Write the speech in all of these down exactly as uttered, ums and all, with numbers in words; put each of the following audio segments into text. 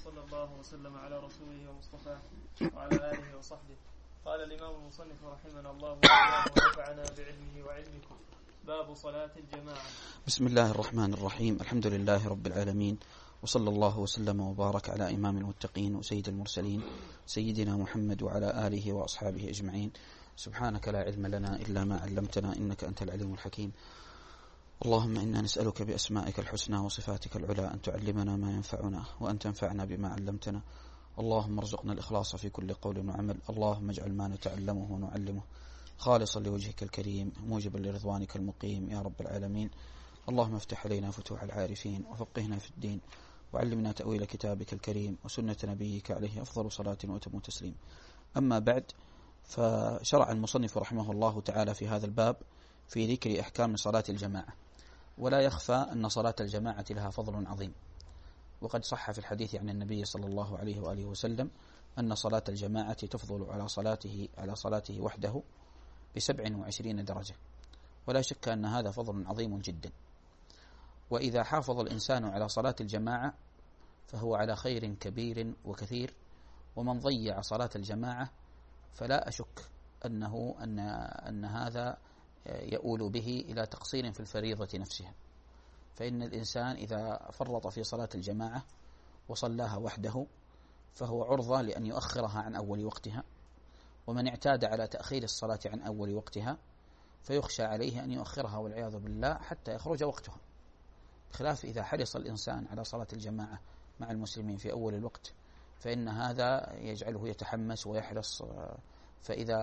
وصلى الله وسلم على رسوله ومصطفاه وعلى آله وصحبه. قال الإمام المصنف رحمنا الله ونفعنا بعلمه وعلمكم. باب صلاة الجماعة. بسم الله الرحمن الرحيم. الحمد لله رب العالمين، وصلى الله وسلم وبارك على إمام المتقين وسيد المرسلين سيدنا محمد وعلى آله وأصحابه أجمعين. سبحانك لا علم لنا إلا ما علمتنا إنك أنت العليم الحكيم. اللهم إنا نسألك بأسمائك الحسنى وصفاتك العلى أن تعلمنا ما ينفعنا وأن تنفعنا بما علمتنا. اللهم ارزقنا الإخلاص في كل قول وعمل. اللهم اجعل ما نتعلمه ونعلمه خالصا لوجهك الكريم موجبا لرضوانك المقيم يا رب العالمين. اللهم افتح علينا فتوح العارفين وفقهنا في الدين وعلمنا تأويل كتابك الكريم وسنة نبيك عليه أفضل صلاة وأتم تسليم. أما بعد، فشرع المصنف رحمه الله تعالى في هذا الباب في ذكر أحكام صلاة الجماعة. ولا يخفى أن صلاة الجماعة لها فضل عظيم، وقد صح في الحديث عن النبي صلى الله عليه وآله وسلم أن صلاة الجماعة تفضل على صلاته على صلاته وحده بسبع وعشرين درجة، ولا شك أن هذا فضل عظيم جدا. وإذا حافظ الإنسان على صلاة الجماعة فهو على خير كبير وكثير، ومن ضيع صلاة الجماعة فلا أشك أنه أن أن هذا يؤول به إلى تقصير في الفريضة نفسها. فإن الإنسان إذا فرط في صلاة الجماعة وصلاها وحده فهو عرضة لأن يؤخرها عن أول وقتها، ومن اعتاد على تأخير الصلاة عن أول وقتها فيخشى عليه أن يؤخرها والعياذ بالله حتى يخرج وقتها، بخلاف إذا حرص الإنسان على صلاة الجماعة مع المسلمين في أول الوقت فإن هذا يجعله يتحمس ويحرص. فإذا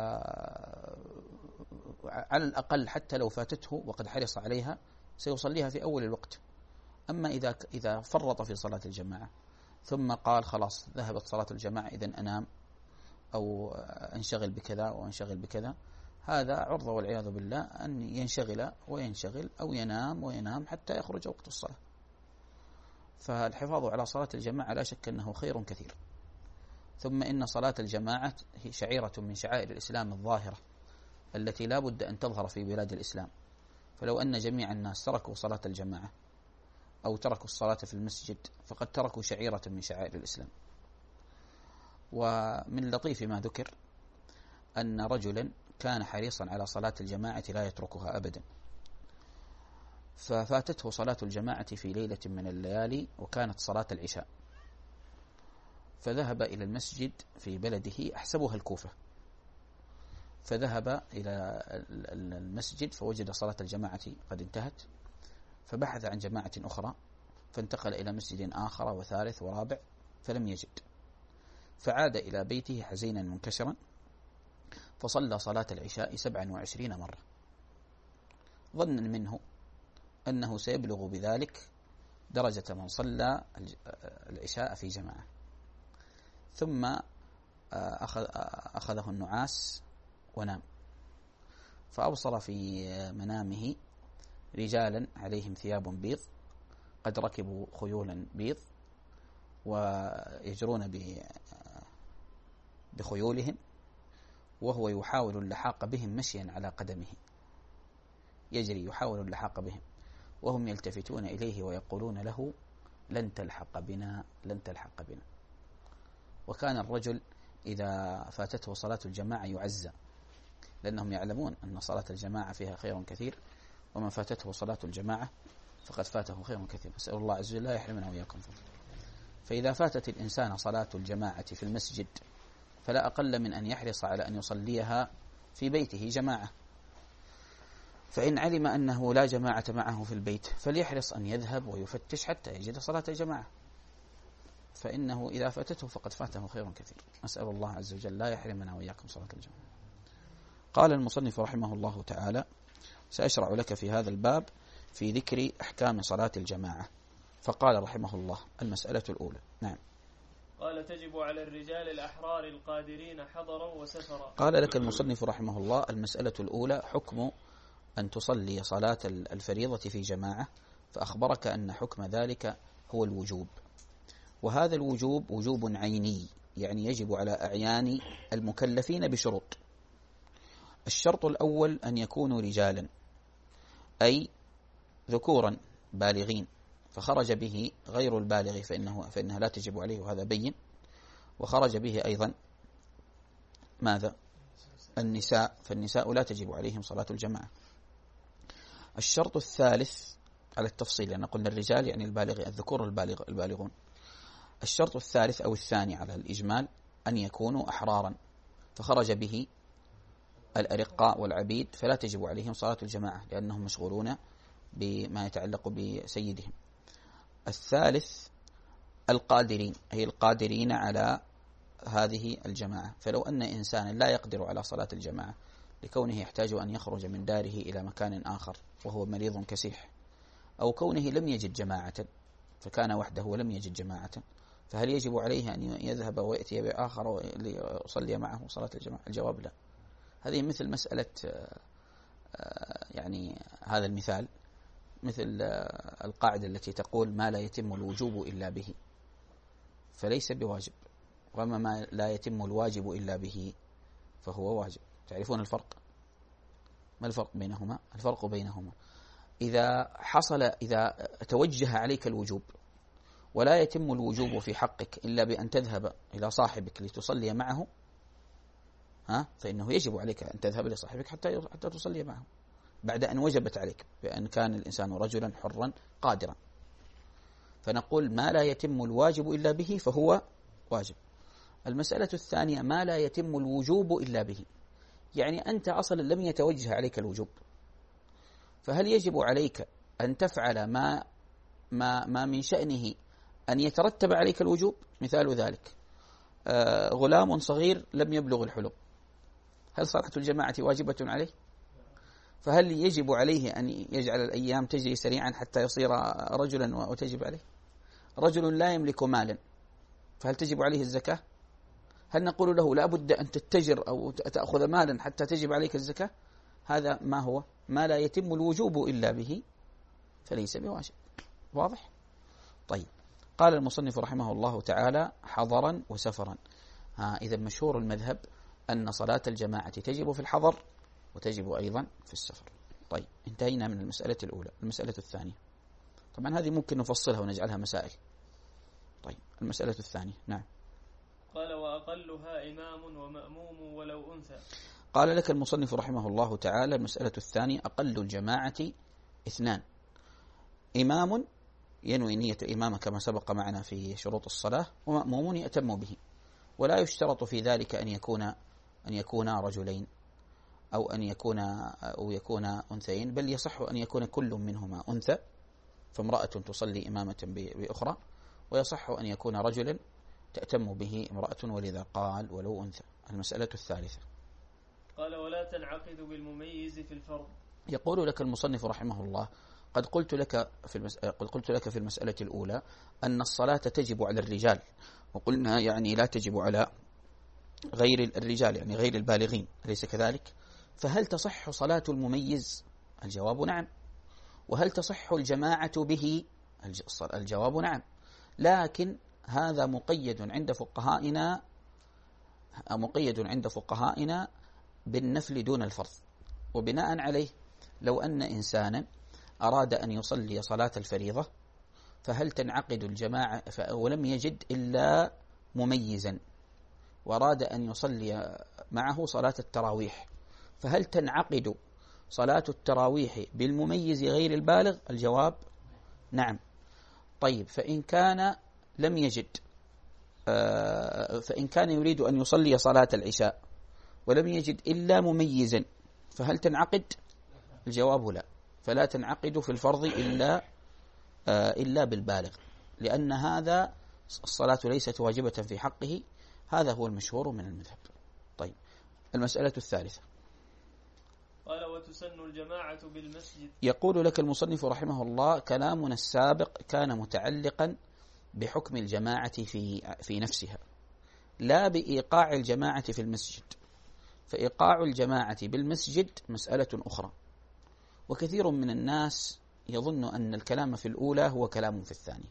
على الأقل حتى لو فاتته وقد حرص عليها سيصليها في أول الوقت. أما إذا إذا فرط في صلاة الجماعة ثم قال خلاص ذهبت صلاة الجماعة إذن أنام أو أنشغل بكذا وأنشغل بكذا، هذا عرضة والعياذ بالله أن ينشغل وينشغل أو ينام وينام حتى يخرج وقت الصلاة. فالحفاظ على صلاة الجماعة لا شك أنه خير كثير. ثم إن صلاة الجماعة هي شعيرة من شعائر الإسلام الظاهرة التي لا بد أن تظهر في بلاد الإسلام. فلو أن جميع الناس تركوا صلاة الجماعة أو تركوا الصلاة في المسجد فقد تركوا شعيرة من شعائر الإسلام. ومن لطيف ما ذكر أن رجلا كان حريصا على صلاة الجماعة لا يتركها أبدا، ففاتته صلاة الجماعة في ليلة من الليالي وكانت صلاة العشاء، فذهب إلى المسجد في بلده أحسبها الكوفة، فذهب إلى المسجد فوجد صلاة الجماعة قد انتهت، فبحث عن جماعة أخرى فانتقل إلى مسجد آخر وثالث ورابع فلم يجد، فعاد إلى بيته حزينا منكسرا فصلى صلاة العشاء سبعا وعشرين مرة، ظنا منه أنه سيبلغ بذلك درجة من صلى العشاء في جماعة. ثم أخذه النعاس ونام، فأبصر في منامه رجالا عليهم ثياب بيض قد ركبوا خيولا بيض ويجرون بخيولهم، وهو يحاول اللحاق بهم مشيا على قدمه، يجري يحاول اللحاق بهم وهم يلتفتون إليه ويقولون له لن تلحق بنا لن تلحق بنا. وكان الرجل إذا فاتته صلاة الجماعة يعزى، لأنهم يعلمون أن صلاة الجماعة فيها خير كثير، ومن فاتته صلاة الجماعة فقد فاته خير كثير. أسأل الله عز وجل لا يحرمنا وإياكم فضله. فإذا فاتت الإنسان صلاة الجماعة في المسجد فلا أقل من أن يحرص على أن يصليها في بيته جماعة، فإن علم أنه لا جماعة معه في البيت فليحرص أن يذهب ويفتش حتى يجد صلاة الجماعة، فإنه إذا فاتته فقد فاته خير كثير. أسأل الله عز وجل لا يحرمنا وإياكم صلاة الجماعة. قال المصنف رحمه الله تعالى: سأشرع لك في هذا الباب في ذكر أحكام صلاة الجماعة. فقال رحمه الله: المسألة الأولى. نعم. قال: تجب على الرجال الأحرار القادرين حضرا وسفرا. قال لك المصنف رحمه الله: المسألة الأولى حكم أن تصلي صلاة الفريضة في جماعة، فأخبرك أن حكم ذلك هو الوجوب، وهذا الوجوب وجوب عيني، يعني يجب على أعيان المكلفين بشروط. الشرط الأول أن يكونوا رجالا، أي ذكورا بالغين فخرج به غير البالغ فإنه فإنها لا تجب عليه، وهذا بين. وخرج به أيضا ماذا؟ النساء، فالنساء لا تجب عليهم صلاة الجماعة. الشرط الثالث على التفصيل، لأن قلنا الرجال يعني البالغ الذكور البالغ البالغون. الشرط الثالث أو الثاني على الإجمال أن يكونوا أحرارا، فخرج به الأرقاء والعبيد فلا تجب عليهم صلاة الجماعة لأنهم مشغولون بما يتعلق بسيدهم. الثالث القادرين، أي القادرين على هذه الجماعة، فلو أن إنسانا لا يقدر على صلاة الجماعة لكونه يحتاج أن يخرج من داره إلى مكان آخر وهو مريض كسيح، أو كونه لم يجد جماعة فكان وحده ولم يجد جماعة، فهل يجب عليه أن يذهب ويأتي بآخر ليصلي معه صلاة الجماعة؟ الجواب لا. هذه مثل مسألة يعني هذا المثال مثل القاعدة التي تقول ما لا يتم الوجوب إلا به فليس بواجب، وما ما لا يتم الواجب إلا به فهو واجب. تعرفون الفرق؟ ما الفرق بينهما؟ الفرق بينهما إذا حصل إذا توجه عليك الوجوب ولا يتم الوجوب في حقك إلا بأن تذهب إلى صاحبك لتصلي معه، ها فإنه يجب عليك أن تذهب لصاحبك حتى حتى تصلي معه بعد أن وجبت عليك بأن كان الإنسان رجلا حرا قادرا. فنقول ما لا يتم الواجب إلا به فهو واجب. المسألة الثانية ما لا يتم الوجوب إلا به، يعني أنت أصلا لم يتوجه عليك الوجوب، فهل يجب عليك أن تفعل ما ما ما من شأنه أن يترتب عليك الوجوب؟ مثال ذلك آه غلام صغير لم يبلغ الحلم، هل صلاة الجماعة واجبة عليه؟ فهل يجب عليه أن يجعل الأيام تجري سريعا حتى يصير رجلا وتجب عليه؟ رجل لا يملك مالا فهل تجب عليه الزكاة؟ هل نقول له لا بد أن تتجر أو تأخذ مالا حتى تجب عليك الزكاة؟ هذا ما هو ما لا يتم الوجوب إلا به فليس بواجب. واضح؟ طيب، قال المصنف رحمه الله تعالى حضرا وسفرا. ها إذا مشهور المذهب أن صلاة الجماعة تجب في الحضر وتجب أيضا في السفر. طيب، انتهينا من المسألة الأولى. المسألة الثانية طبعا هذه ممكن نفصلها ونجعلها مسائل. طيب، المسألة الثانية. نعم. قال وأقلها إمام ومأموم ولو أنثى. قال لك المصنف رحمه الله تعالى المسألة الثانية أقل الجماعة اثنان، إمام ينوي نية إمامة كما سبق معنا في شروط الصلاة، ومأموم يأتم به، ولا يشترط في ذلك أن يكون أن يكونا رجلين أو أن يكون أو يكون أنثيين، بل يصح أن يكون كل منهما أنثى فامرأة تصلي إمامة بأخرى، ويصح أن يكون رجلا تأتم به امرأة، ولذا قال ولو أنثى. المسألة الثالثة قال ولا تنعقد بالمميز في الفرض. يقول لك المصنف رحمه الله قد قلت لك في المس... قد قلت لك في المسألة الأولى أن الصلاة تجب على الرجال، وقلنا يعني لا تجب على غير الرجال يعني غير البالغين، أليس كذلك؟ فهل تصح صلاة المميز؟ الجواب نعم. وهل تصح الجماعة به؟ الجواب نعم، لكن هذا مقيد عند فقهائنا مقيد عند فقهائنا بالنفل دون الفرض. وبناء عليه لو أن إنسانا أراد أن يصلي صلاة الفريضة فهل تنعقد الجماعة ولم يجد إلا مميزا وأراد أن يصلي معه صلاة التراويح، فهل تنعقد صلاة التراويح بالمميز غير البالغ؟ الجواب نعم. طيب، فإن كان لم يجد فإن كان يريد أن يصلي صلاة العشاء ولم يجد إلا مميزا فهل تنعقد؟ الجواب لا، فلا تنعقد في الفرض إلا إلا بالبالغ، لأن هذا الصلاة ليست واجبة في حقه. هذا هو المشهور من المذهب. طيب، المسألة الثالثة قال وتسن الجماعة بالمسجد. يقول لك المصنف رحمه الله كلامنا السابق كان متعلقا بحكم الجماعة في في نفسها، لا بإيقاع الجماعة في المسجد، فإيقاع الجماعة بالمسجد مسألة أخرى. وكثير من الناس يظن أن الكلام في الأولى هو كلام في الثانية،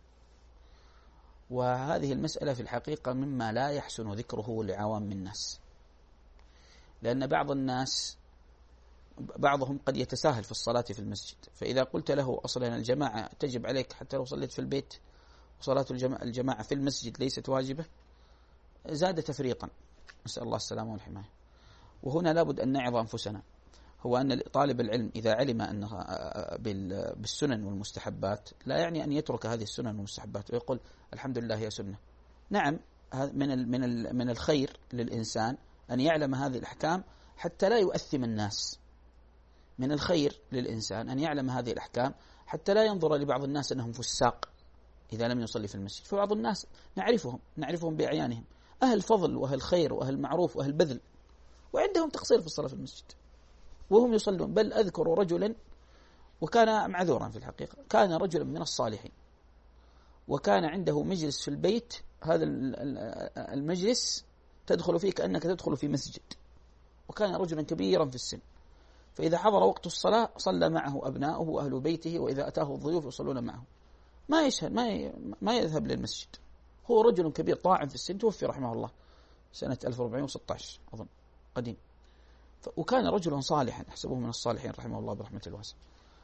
وهذه المسألة في الحقيقة مما لا يحسن ذكره لعوام الناس، لأن بعض الناس بعضهم قد يتساهل في الصلاة في المسجد، فإذا قلت له أصلا الجماعة تجب عليك حتى لو صليت في البيت، وصلاة الجماعة في المسجد ليست واجبة، زاد تفريطا، نسأل الله السلامة والحماية. وهنا لابد أن نعظ أنفسنا، هو أن طالب العلم إذا علم أنه بالسنن والمستحبات لا يعني أن يترك هذه السنن والمستحبات ويقول الحمد لله يا سنة. نعم، من من من الخير للإنسان أن يعلم هذه الأحكام حتى لا يؤثم الناس. من الخير للإنسان أن يعلم هذه الأحكام حتى لا ينظر لبعض الناس أنهم فساق إذا لم يصلي في المسجد. فبعض الناس نعرفهم نعرفهم بأعيانهم، أهل فضل وأهل خير وأهل معروف وأهل بذل، وعندهم تقصير في الصلاة في المسجد وهم يصلون. بل أذكر رجلا وكان معذورا في الحقيقة، كان رجلا من الصالحين وكان عنده مجلس في البيت، هذا المجلس تدخل فيه كأنك تدخل في مسجد، وكان رجلا كبيرا في السن، فإذا حضر وقت الصلاة صلى معه أبناؤه وأهل بيته، وإذا أتاه الضيوف يصلون معه، ما يشهد ما ما يذهب للمسجد. هو رجل كبير طاعن في السن، توفي رحمه الله سنة ألف وأربعمائة وستة عشر أظن، قديم. وكان رجلا صالحا نحسبه من الصالحين رحمه الله برحمة الواسع.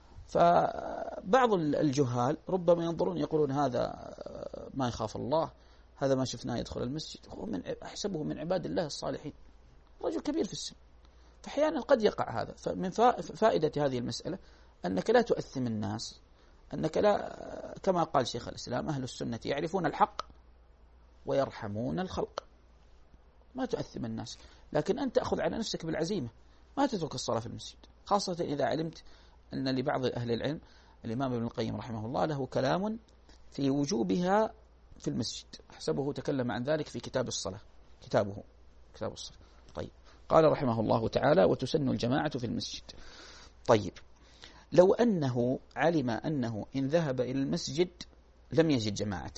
فبعض الجهال ربما ينظرون يقولون هذا ما يخاف الله، هذا ما شفناه يدخل المسجد، هو من أحسبه من عباد الله الصالحين، رجل كبير في السن. فأحيانا قد يقع هذا. فمن فائدة هذه المسألة أنك لا تؤثم الناس، أنك لا، كما قال شيخ الإسلام أهل السنة يعرفون الحق ويرحمون الخلق، ما تؤثم الناس، لكن أنت أخذ على نفسك بالعزيمة، ما تترك الصلاة في المسجد، خاصة إذا علمت أن لبعض أهل العلم، الإمام ابن القيم رحمه الله له كلام في وجوبها في المسجد، أحسبه تكلم عن ذلك في كتاب الصلاة، كتابه كتاب الصلاة. طيب، قال رحمه الله تعالى وتسن الجماعة في المسجد. طيب، لو أنه علم أنه إن ذهب إلى المسجد لم يجد جماعة،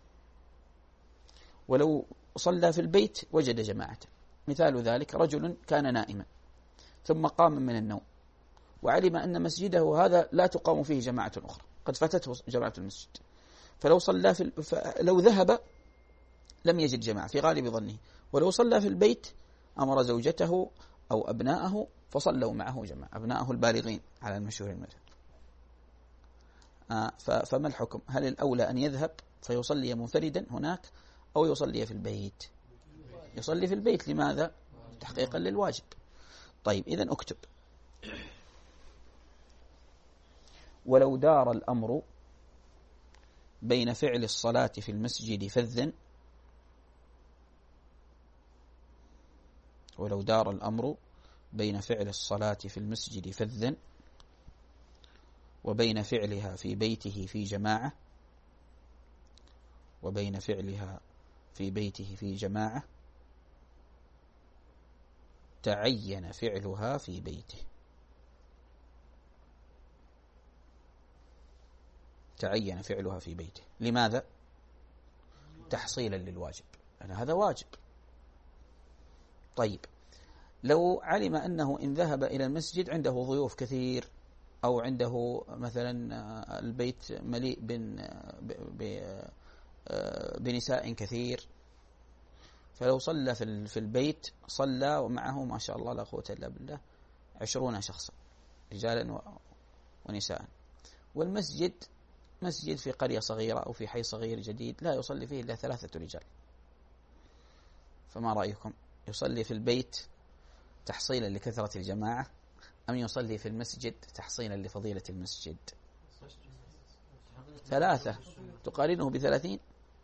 ولو صلى في البيت وجد جماعة. مثال ذلك رجل كان نائما ثم قام من النوم وعلم أن مسجده هذا لا تقام فيه جماعة أخرى، قد فاتته جماعة المسجد، فلو صلى في لو ذهب لم يجد جماعة في غالب ظنه، ولو صلى في البيت أمر زوجته أو أبناءه فصلوا معه جماعة، أبناءه البالغين على المشهور المذهب. آه فما الحكم؟ هل الأولى أن يذهب فيصلي منفردا هناك أو يصلي في البيت؟ يصلي في البيت. لماذا؟ تحقيقا للواجب. طيب، إذن أكتب: ولو دار الأمر بين فعل الصلاة في المسجد فذ ولو دار الأمر بين فعل الصلاة في المسجد فذ وبين فعلها في بيته في جماعة وبين فعلها في بيته في جماعة تعين فعلها في بيته تعين فعلها في بيته لماذا؟ تحصيلا للواجب، يعني هذا واجب. طيب، لو علم أنه إن ذهب إلى المسجد عنده ضيوف كثير، أو عنده مثلا البيت مليء بنساء كثير، فلو صلى في البيت صلى ومعه ما شاء الله لا قوة إلا بالله عشرون شخصا رجالا ونساء، والمسجد مسجد في قرية صغيرة أو في حي صغير جديد لا يصلي فيه إلا ثلاثة رجال، فما رأيكم؟ يصلي في البيت تحصيلا لكثرة الجماعة أم يصلي في المسجد تحصيلا لفضيلة المسجد؟ ثلاثة تقارنه بثلاثين.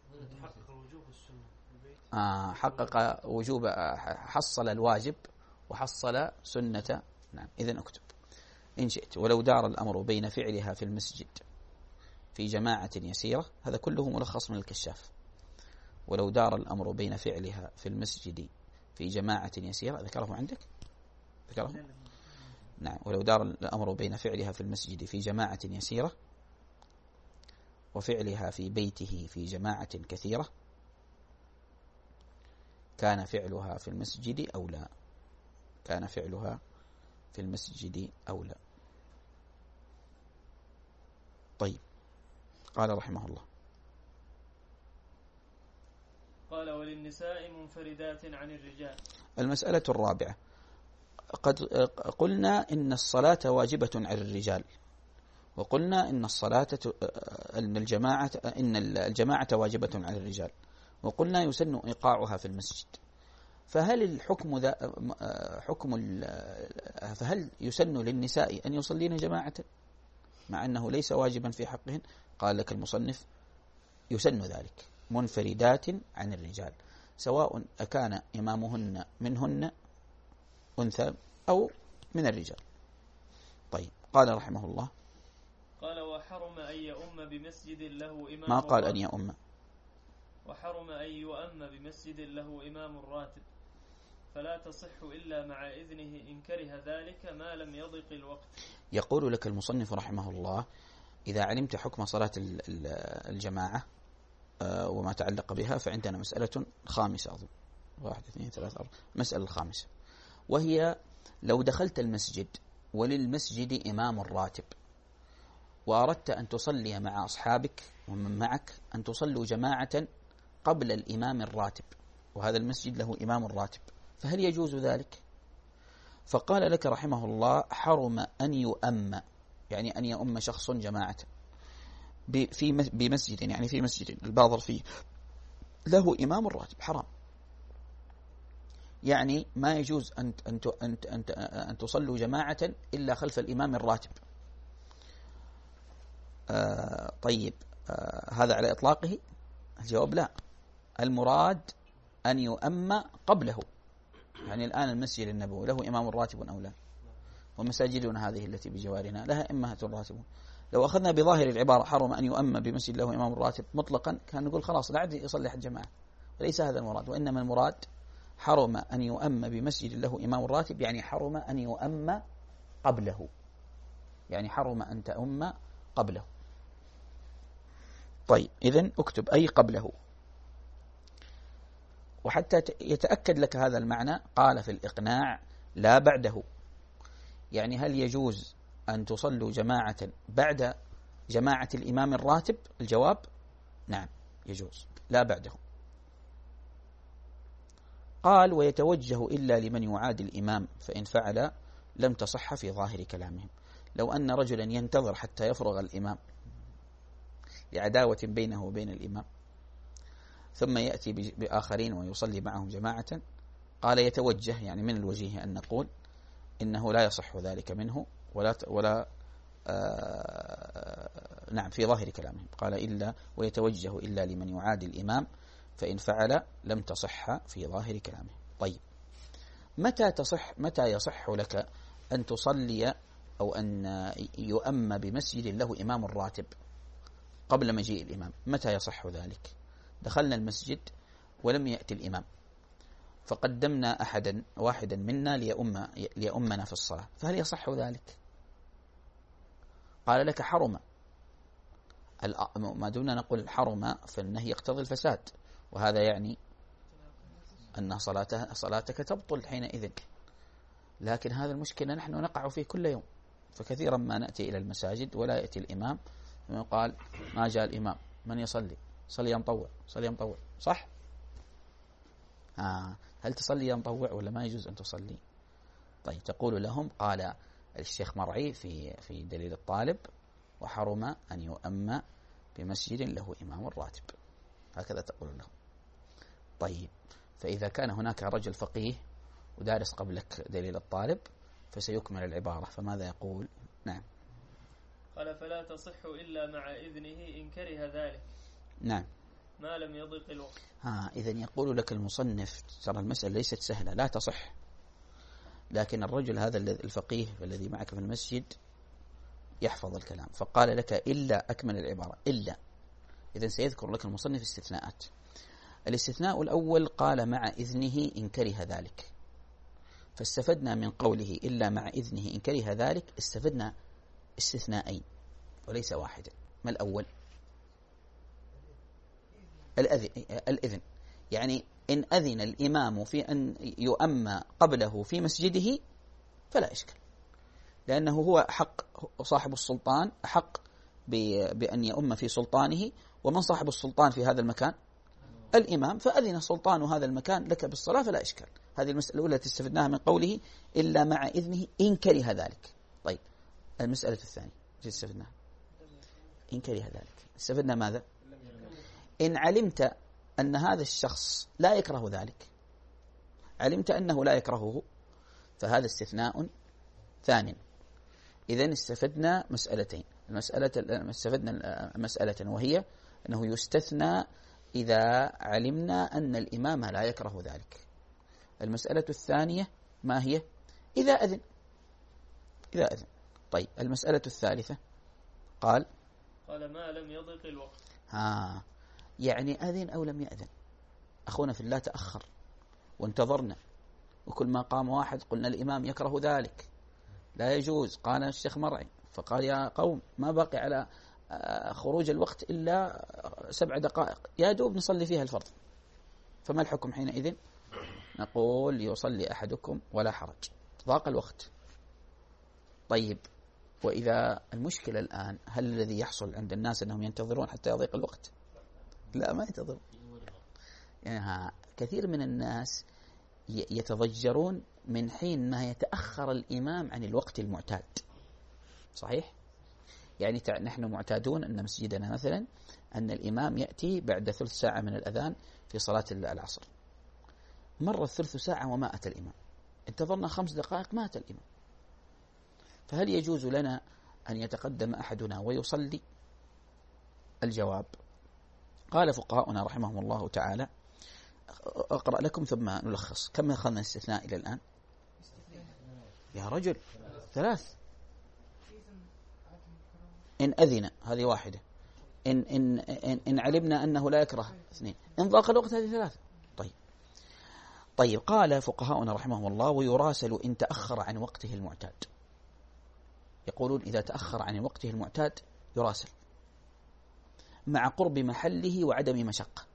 آه حقق وجوب، حصل الواجب وحصل سنة. نعم، إذن أكتب إن شئت: ولو دار الأمر بين فعلها في المسجد في جماعة يسيرة، هذا كله ملخص من الكشاف. ولو دار الأمر بين فعلها في المسجد في جماعة يسيرة، ذكره عندك؟ ذكره؟ نعم. ولو دار الأمر بين فعلها في المسجد في جماعة يسيرة وفعلها في بيته في جماعة كثيرة كان فعلها في المسجد أولى كان فعلها في المسجد أولى. طيب، قال رحمه الله: قال: وللنساء منفردات عن الرجال. المسألة الرابعة: قد قلنا إن الصلاة واجبة على الرجال، وقلنا إن الصلاة أن الجماعة إن الجماعة واجبة على الرجال، وقلنا يسن إيقاعها في المسجد. فهل الحكم ذا حكم فهل يسن للنساء أن يصلين جماعة مع أنه ليس واجبا في حقهن؟ قال لك المصنف يسن ذلك منفردات عن الرجال، سواء أكان إمامهن منهن أنثى أو من الرجال. طيب، قال رحمه الله: قال وحرم أن يؤم بمسجد له إمام، ما قال أن يؤم، وحرم أن يؤم بمسجد له إمام راتب، فلا تصح إلا مع إذنه إن كره ذلك ما لم يضق الوقت. يقول لك المصنف رحمه الله: إذا علمت حكم صلاة الجماعة وما تعلق بها، فعندنا مسألة خامسة أظن، واحد اثنين ثلاثة أربعة، مسألة الخامسة، وهي لو دخلت المسجد وللمسجد إمام راتب وأردت أن تصلي مع أصحابك ومن معك أن تصلوا جماعة قبل الإمام الراتب، وهذا المسجد له إمام راتب، فهل يجوز ذلك؟ فقال لك رحمه الله: حرم أن يؤم، يعني أن يؤم شخص جماعة في بمسجد، يعني في مسجد الباظر فيه له إمام راتب، حرام. يعني ما يجوز أن أن أن أن, أن تصلوا جماعة إلا خلف الإمام الراتب. آه طيب، آه هذا على إطلاقه؟ الجواب لا، المراد أن يؤم قبله. يعني الآن المسجد النبوي له إمام راتب أو لا؟ ومساجدنا هذه التي بجوارنا لها إمامة راتبون. لو أخذنا بظاهر العبارة حرم أن يؤم بمسجد له إمام راتب مطلقا، كان نقول خلاص لا عاد يصلي حد جماعة، وليس هذا المراد، وإنما المراد حرم أن يؤم بمسجد له إمام راتب، يعني حرم أن يؤم قبله، يعني حرم أن تؤم قبله. طيب، إذن اكتب أي قبله. وحتى يتأكد لك هذا المعنى قال في الإقناع: لا بعده. يعني هل يجوز أن تصلوا جماعة بعد جماعة الإمام الراتب؟ الجواب نعم يجوز، لا بعده. قال: ويتوجه إلا لمن يعادي الإمام، فإن فعل لم تصح في ظاهر كلامهم. لو أن رجلا ينتظر حتى يفرغ الإمام لعداوة بينه وبين الإمام ثم يأتي بآخرين ويصلي معهم جماعة، قال يتوجه، يعني من الوجيه أن نقول إنه لا يصح ذلك منه ولا ولا آه نعم في ظاهر كلامهم. قال: إلا ويتوجه إلا لمن يعادي الإمام، فإن فعل لم تصح في ظاهر كلامه. طيب، متى تصح متى يصح لك أن تصلي أو أن يؤم بمسجد له إمام راتب قبل مجيء الإمام؟ متى يصح ذلك؟ دخلنا المسجد ولم يأتي الإمام، فقدمنا أحدا واحدا منا ليؤم ليؤمنا في الصلاة، فهل يصح ذلك؟ قال لك: حرم. ما دمنا نقول حرم فالنهي يقتضي الفساد، وهذا يعني أن صلاتها صلاتك تبطل حينئذ. لكن هذا المشكلة نحن نقع فيه كل يوم، فكثيرا ما نأتي إلى المساجد ولا يأتي الإمام، ويقال: ما جاء الإمام، من يصلي؟ صلي مطوع، صلي مطوع، صح؟ آه. هل تصلي مطوع ولا ما يجوز أن تصلي؟ طيب، تقول لهم: قال الشيخ مرعي في في دليل الطالب: وحرم أن يؤم بمسجد له إمام راتب، هكذا تقول لهم. طيب، فإذا كان هناك رجل فقيه ودارس قبلك دليل الطالب فسيكمل العبارة، فماذا يقول؟ نعم. قال: فلا تصح إلا مع إذنه إن كره ذلك. نعم. ما لم يضق الوقت. ها إذن يقول لك المصنف: ترى المسألة ليست سهلة، لا تصح، لكن الرجل هذا الفقيه الذي معك في المسجد يحفظ الكلام، فقال لك إلا، أكمل العبارة إلا. إذن سيذكر لك المصنف استثناءات. الاستثناء الأول قال: مع إذنه إن كره ذلك، فاستفدنا من قوله إلا مع إذنه إن كره ذلك استفدنا استثناءين وليس واحدا. ما الأول؟ الإذن، يعني إن أذن الإمام في أن يؤم قبله في مسجده فلا إشكال، لأنه هو حق صاحب السلطان، أحق بأن يؤم في سلطانه. ومن صاحب السلطان في هذا المكان؟ الإمام فأذن سلطان هذا المكان لك بالصلاة فلا إشكال. هذه المسألة الأولى التي استفدناها من قوله إلا مع إذنه إن كره ذلك. طيب المسألة الثانية التي استفدناها إن كره ذلك، استفدنا ماذا؟ إن علمت أن هذا الشخص لا يكره ذلك، علمت أنه لا يكرهه، فهذا استثناء ثانٍ. إذن استفدنا مسألتين. المسألة استفدنا مسألة وهي أنه يستثنى إذا علمنا أن الإمام لا يكره ذلك. المسألة الثانية ما هي؟ إذا أذن إذا أذن طيب المسألة الثالثة قال قال ما لم يضق الوقت. ها يعني أذن أو لم يأذن. أخونا في الله تأخر وانتظرنا، وكل ما قام واحد قلنا الإمام يكره ذلك لا يجوز. قال الشيخ مرعي فقال يا قوم ما باقي على خروج الوقت إلا سبع دقائق يا دوب نصلي فيها الفرض، فما الحكم حينئذ؟ نقول يصلي أحدكم ولا حرج، ضاق الوقت. طيب وإذا المشكلة الآن هل الذي يحصل عند الناس أنهم ينتظرون حتى يضيق الوقت؟ لا ما ينتظر. يعني كثير من الناس يتضجرون من حين ما يتأخر الإمام عن الوقت المعتاد. صحيح؟ يعني نحن معتادون أن مسجدنا مثلا أن الإمام يأتي بعد ثلث ساعة من الأذان في صلاة العصر. مرة ثلث ساعة وما أتى الإمام، انتظرنا خمس دقائق ما أتى الإمام، فهل يجوز لنا أن يتقدم أحدنا ويصلي؟ الجواب قال فقهاؤنا رحمهم الله تعالى، أقرأ لكم ثم نلخص. كم أخذنا استثناء إلى الآن يا رجل؟ ثلاث. إن أذن هذه واحدة، إن, إن, إن, إن علمنا أنه لا يكره اثنين، إن ضاق الوقت هذه ثلاثة. طيب طيب قال فقهاؤنا رحمهم الله ويراسل إن تأخر عن وقته المعتاد. يقولون إذا تأخر عن وقته المعتاد يراسل مع قرب محله وعدم مشقة.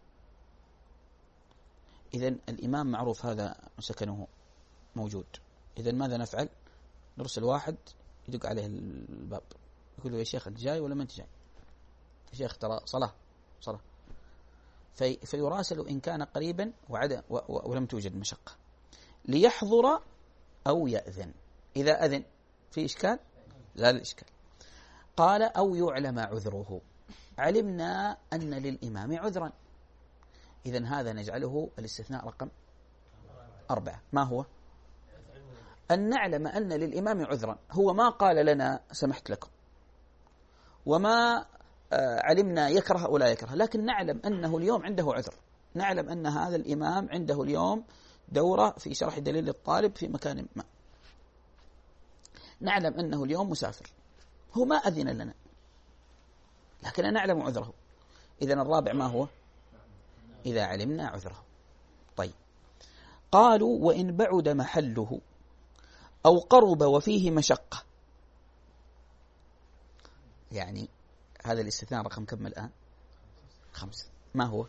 إذن الإمام معروف هذا سكنه موجود، إذن ماذا نفعل؟ نرسل واحد يدق عليه الباب يقول له يا شيخ أنت جاي ولا ما أنت جاي؟ يا شيخ ترى صلاة صلاة في فيراسل إن كان قريبا وعدم ولم توجد مشقة ليحضر أو يأذن. إذا أذن في إشكال؟ لا الإشكال. قال أو يعلم عذره، علمنا أن للإمام عذرا، إذن هذا نجعله الاستثناء رقم أربعة. ما هو؟ أن نعلم أن للإمام عذرا، هو ما قال لنا سمحت لكم وما علمنا يكره أو لا يكره، لكن نعلم أنه اليوم عنده عذر، نعلم أن هذا الإمام عنده اليوم دورة في شرح دليل الطالب في مكان ما، نعلم أنه اليوم مسافر، هو ما أذن لنا لكن نعلم عذره. إذن الرابع ما هو؟ إذا علمنا عذره. طيب قالوا وإن بعد محله أو قرب وفيه مشقة، يعني هذا الاستثناء رقم كم الآن؟ خمسة. ما هو؟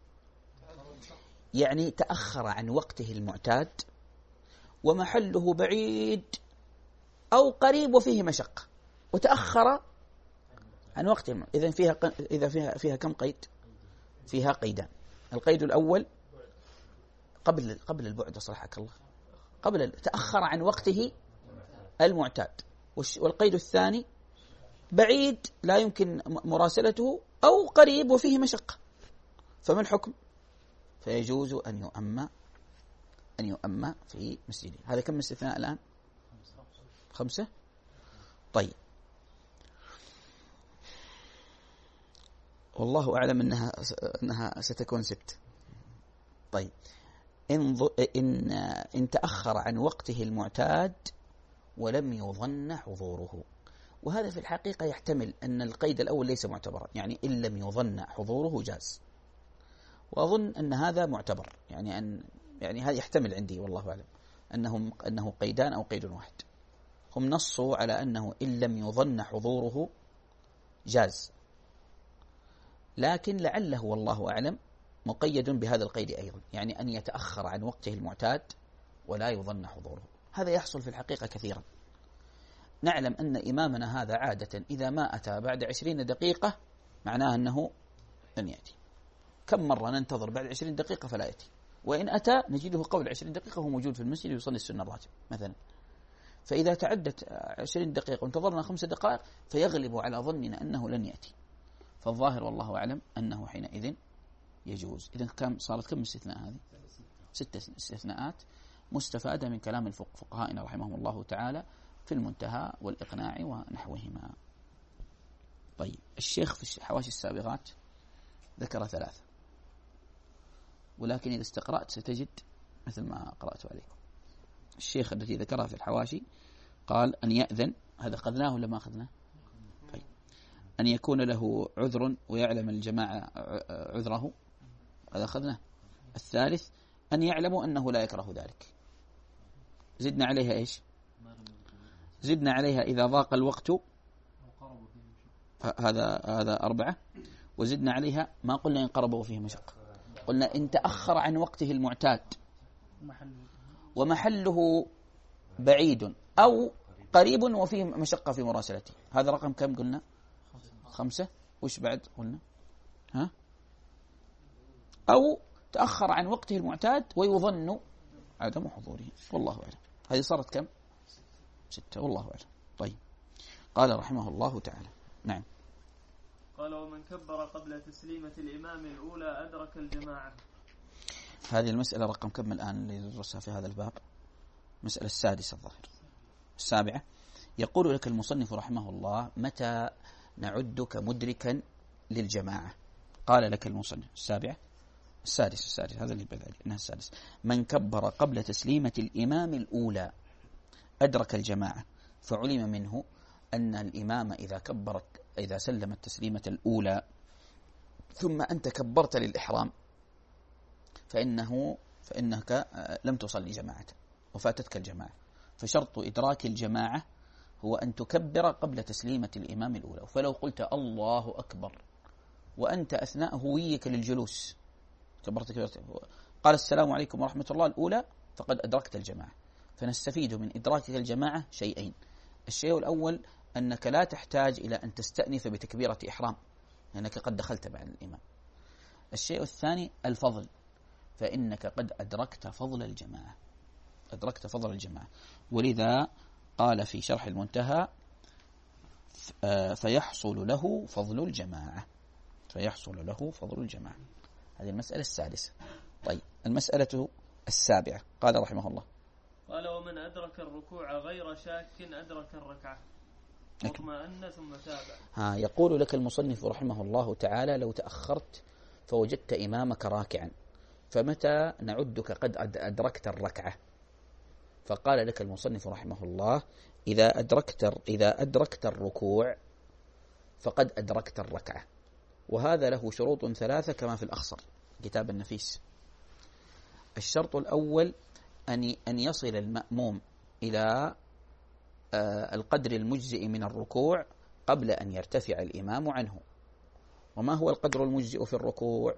يعني تأخر عن وقته المعتاد ومحله بعيد أو قريب وفيه مشقة وتأخر عن وقته المعتاد. إذن فيها إذا فيها فيها كم قيد؟ فيها قيدان. القيد الأول قبل قبل البعد صلحك الله، قبل تأخر عن وقته المعتاد، والقيد الثاني بعيد لا يمكن مراسلته أو قريب وفيه مشقة. فما الحكم؟ فيجوز أن يؤمى أن يؤمى في مسجده. هذا كم استثناء الآن؟ خمسة. طيب والله أعلم أنها أنها ستكون ست. طيب إن إن إن تأخر عن وقته المعتاد ولم يظن حضوره، وهذا في الحقيقة يحتمل أن القيد الأول ليس معتبرا، يعني إن لم يظن حضوره جاز، وأظن أن هذا معتبر، يعني أن يعني هذا يحتمل عندي والله أعلم أنهم أنه قيدان أو قيد واحد. هم نصوا على أنه إن لم يظن حضوره جاز، لكن لعله والله أعلم مقيد بهذا القيد أيضا، يعني أن يتأخر عن وقته المعتاد ولا يظن حضوره. هذا يحصل في الحقيقة كثيرا. نعلم أن إمامنا هذا عادة إذا ما أتى بعد عشرين دقيقة معناه أنه لن يأتي. كم مرة ننتظر بعد عشرين دقيقة فلا يأتي، وإن أتى نجده قبل عشرين دقيقة هو موجود في المسجد يصلي السنة الراتب مثلا. فإذا تعدت عشرين دقيقة وانتظرنا خمس دقائق فيغلب على ظننا أنه لن يأتي. فالظاهر والله أعلم أنه حينئذ يجوز. إذن كم صارت كم استثناء هذه؟ ستة استثناءات مستفادة من كلام الفقهاء رحمهم الله تعالى في المنتهى والإقناع ونحوهما. طيب الشيخ في الحواشي السابقات ذكر ثلاثة، ولكن إذا استقرأت ستجد مثل ما قرأت عليكم. الشيخ الذي ذكرها في الحواشي قال أن يأذن، هذا أخذناه ولا ما أخذناه؟ طيب. أن يكون له عذر ويعلم الجماعة عذره، هذا أخذناه. الثالث أن يعلموا أنه لا يكره ذلك. زدنا عليها إيش؟ زدنا عليها إذا ضاق الوقت، هذا هذا أربعة. وزدنا عليها ما قلنا إن قربوا فيه مشقة، قلنا إن تأخر عن وقته المعتاد ومحله بعيد أو قريب وفيه مشقة في مراسلته. هذا رقم كم قلنا؟ خمسة. وش بعد قلنا؟ ها؟ أو تأخر عن وقته المعتاد ويظن عدم حضوره، والله أعلم. هذه صارت كم؟ ستة، والله أعلم. طيب قال رحمه الله تعالى. نعم. قال ومن كبر قبل تسليمة الإمام الأولى أدرك الجماعة. هذه المسألة رقم كم الآن اللي ندرسها في هذا الباب؟ مسألة السادسة الظاهر. السابعة. يقول لك المصنف رحمه الله متى نعدك مدركا للجماعة؟ قال لك المصنف السابعة السادس السادس هذا اللي بدأ إنها السادس. من كبر قبل تسليمة الإمام الأولى أدرك الجماعة، فعلم منه أن الإمام إذا كبرت إذا سلم التسليمة الأولى ثم أنت كبرت للإحرام فإنه فإنك لم تصلي جماعة وفاتتك الجماعة. فشرط إدراك الجماعة هو أن تكبر قبل تسليمة الإمام الأولى. فلو قلت الله أكبر وأنت أثناء هويك للجلوس كبرت كبرت قال السلام عليكم ورحمة الله الأولى فقد أدركت الجماعة. فنستفيد من إدراكك الجماعة شيئين. الشيء الأول أنك لا تحتاج إلى أن تستأنف بتكبيرة إحرام لأنك قد دخلت بعد الإمام. الشيء الثاني الفضل، فإنك قد أدركت فضل الجماعة أدركت فضل الجماعة. ولذا قال في شرح المنتهى فيحصل له فضل الجماعة فيحصل له فضل الجماعة. هذه المسألة السادسة. طيب المسألة السابعة قال رحمه الله قال ومن أدرك الركوع غير شاك أدرك الركعة واطمأن ثم تابع. ها يقول لك المصنف رحمه الله تعالى لو تأخرت فوجدت إمامك راكعا فمتى نعدك قد أدركت الركعة؟ فقال لك المصنف رحمه الله إذا أدركت إذا أدركت الركوع فقد أدركت الركعة. وهذا له شروط ثلاثة كما في الأخصر كتاب النفيس. الشرط الأول أن أن يصل المأموم إلى القدر المجزئ من الركوع قبل أن يرتفع الإمام عنه. وما هو القدر المجزئ في الركوع؟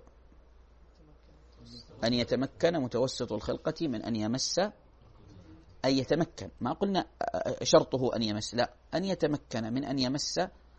أن يتمكن متوسط الخلقة من أن يمس، أن يتمكن، ما قلنا شرطه أن يمس، لا، أن يتمكن من أن يمس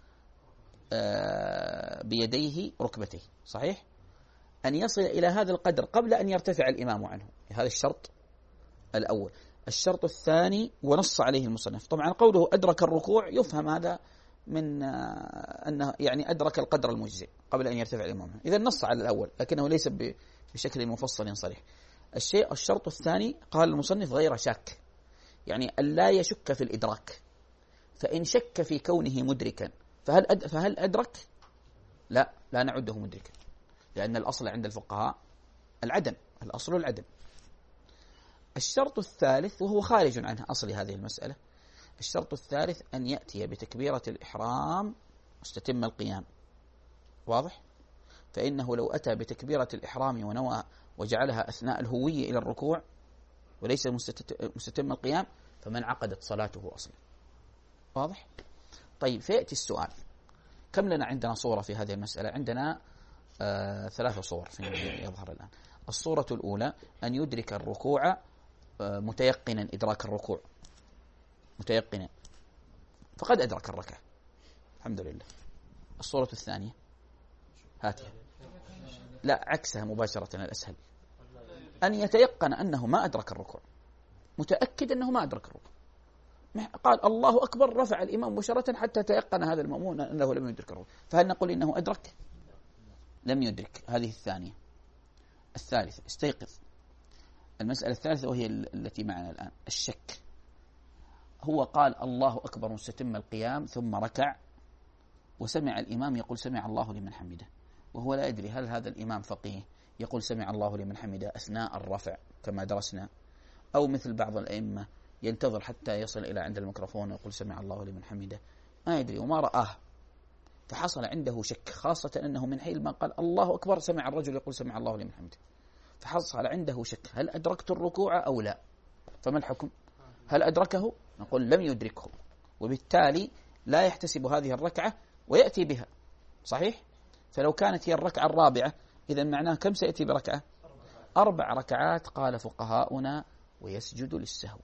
بيديه ركبتيه، صحيح؟ أن يصل إلى هذا القدر قبل أن يرتفع الإمام عنه، هذا الشرط الأول. الشرط الثاني ونص عليه المصنف، طبعا قوله أدرك الركوع يفهم هذا من أنه يعني أدرك القدر المجزئ قبل أن يرتفع الإمام عنه، إذا نص على الأول لكنه ليس بشكل مفصل صريح. الشيء الشرط الثاني قال المصنف غير شاك، يعني أن لا يشك في الإدراك. فإن شك في كونه مدركا فهل أد... فهل أدرك؟ لا لا نعده مدركا، لأن الأصل عند الفقهاء العدم، الأصل العدم. الشرط الثالث وهو خارج عن أصل هذه المسألة، الشرط الثالث أن يأتي بتكبيرة الإحرام مستتم القيام، واضح؟ فإنه لو أتى بتكبيرة الإحرام ونوى وجعلها أثناء الهوية إلى الركوع وليس مستتم القيام فمن عقدت صلاته أصلا، واضح؟ طيب فيأتي السؤال، كم لنا عندنا صورة في هذه المسألة؟ عندنا آه ثلاثة صور في يظهر الآن. الصورة الأولى أن يدرك الركوع آه متيقنا إدراك الركوع متيقنا فقد أدرك الركعة، الحمد لله. الصورة الثانية هاتها لا عكسها مباشرة الأسهل، أن يتيقن أنه ما أدرك الركوع، متأكد أنه ما أدرك الركوع، قال الله أكبر رفع الإمام مباشرة حتى تيقن هذا المأمون أنه لم يدرك الركوع، فهل نقول إنه أدرك؟ لم يدرك. هذه الثانية. الثالثة استيقظ. المسألة الثالثة وهي التي معنا الآن، الشك. هو قال الله أكبر مستتم القيام ثم ركع وسمع الإمام يقول سمع الله لمن حمده، وهو لا يدري هل هذا الإمام فقيه يقول سمع الله لمن حمده أثناء الرفع كما درسنا، أو مثل بعض الأئمة ينتظر حتى يصل إلى عند الميكروفون ويقول سمع الله لمن حمده، ما يدري وما رآه، فحصل عنده شك، خاصة أنه من حين ما قال الله أكبر سمع الرجل يقول سمع الله لمن حمده، فحصل عنده شك هل أدركت الركوع أو لا؟ فما الحكم؟ هل أدركه؟ نقول لم يدركه، وبالتالي لا يحتسب هذه الركعة ويأتي بها. صحيح؟ فلو كانت هي الركعة الرابعة إذا معناه كم سيأتي بركعة؟ أربع ركعات. قال فقهاؤنا ويسجد للسهو.